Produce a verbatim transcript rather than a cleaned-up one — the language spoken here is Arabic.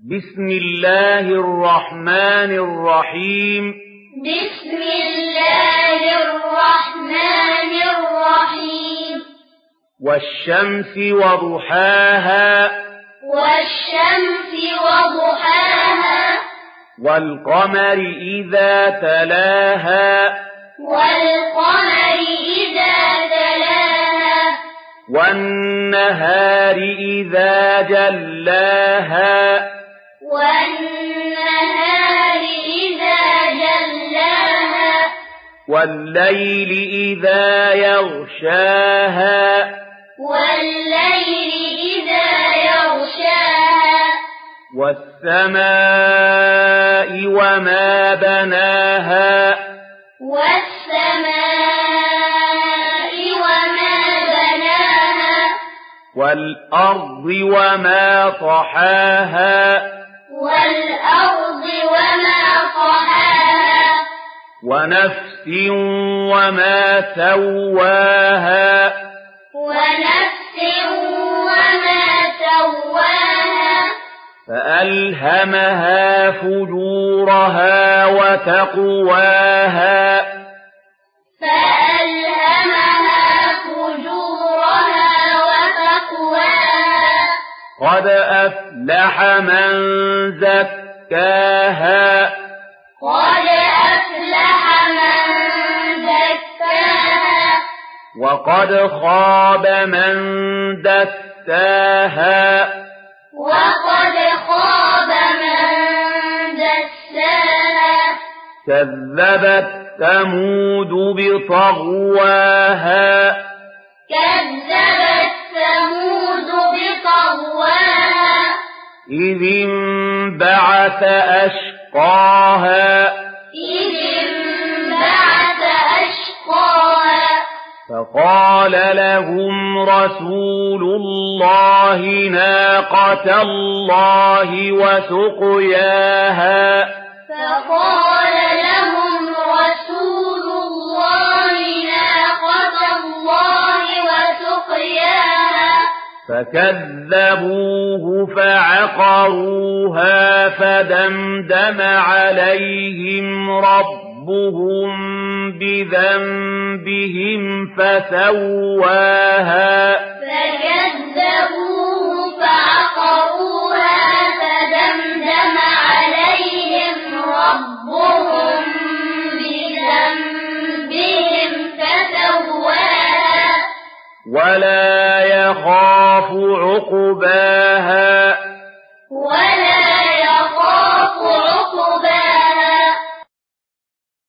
بسم الله الرحمن الرحيم بسم الله الرحمن الرحيم والشمس وضحاها والشمس وضحاها والقمر إذا تلاها والقمر إذا تلاها والنهار إذا جلاها والنهار إذا جلاها والليل إذا يغشاها والليل إذا يغشاها والسماء وما بناها والسماء وما بناها والأرض وما طحاها والأرض وما طحاها ونفس وما سواها ونفس وما سواها فألهمها فجورها وتقواها فألهمها فجورها وتقواها قد أفلح من زكاها قد أفلح من زكاها وقد خاب من دساها وقد خاب من دساها كذبت ثمود بطغواها كذبت ثمود بطغواها إذ انبعث أشقاها إذ انبعث أشقاها فقال لهم رسول الله ناقة الله وسقياها فقال لهم رسول الله ناقة الله وسقياها فكذبوه فعقروها فدمدم عليهم ربهم بذنبهم فسواها فكذبوه فعقروها فدمدم عليهم ربهم بذنبهم فسواها ولا يخاف عقباها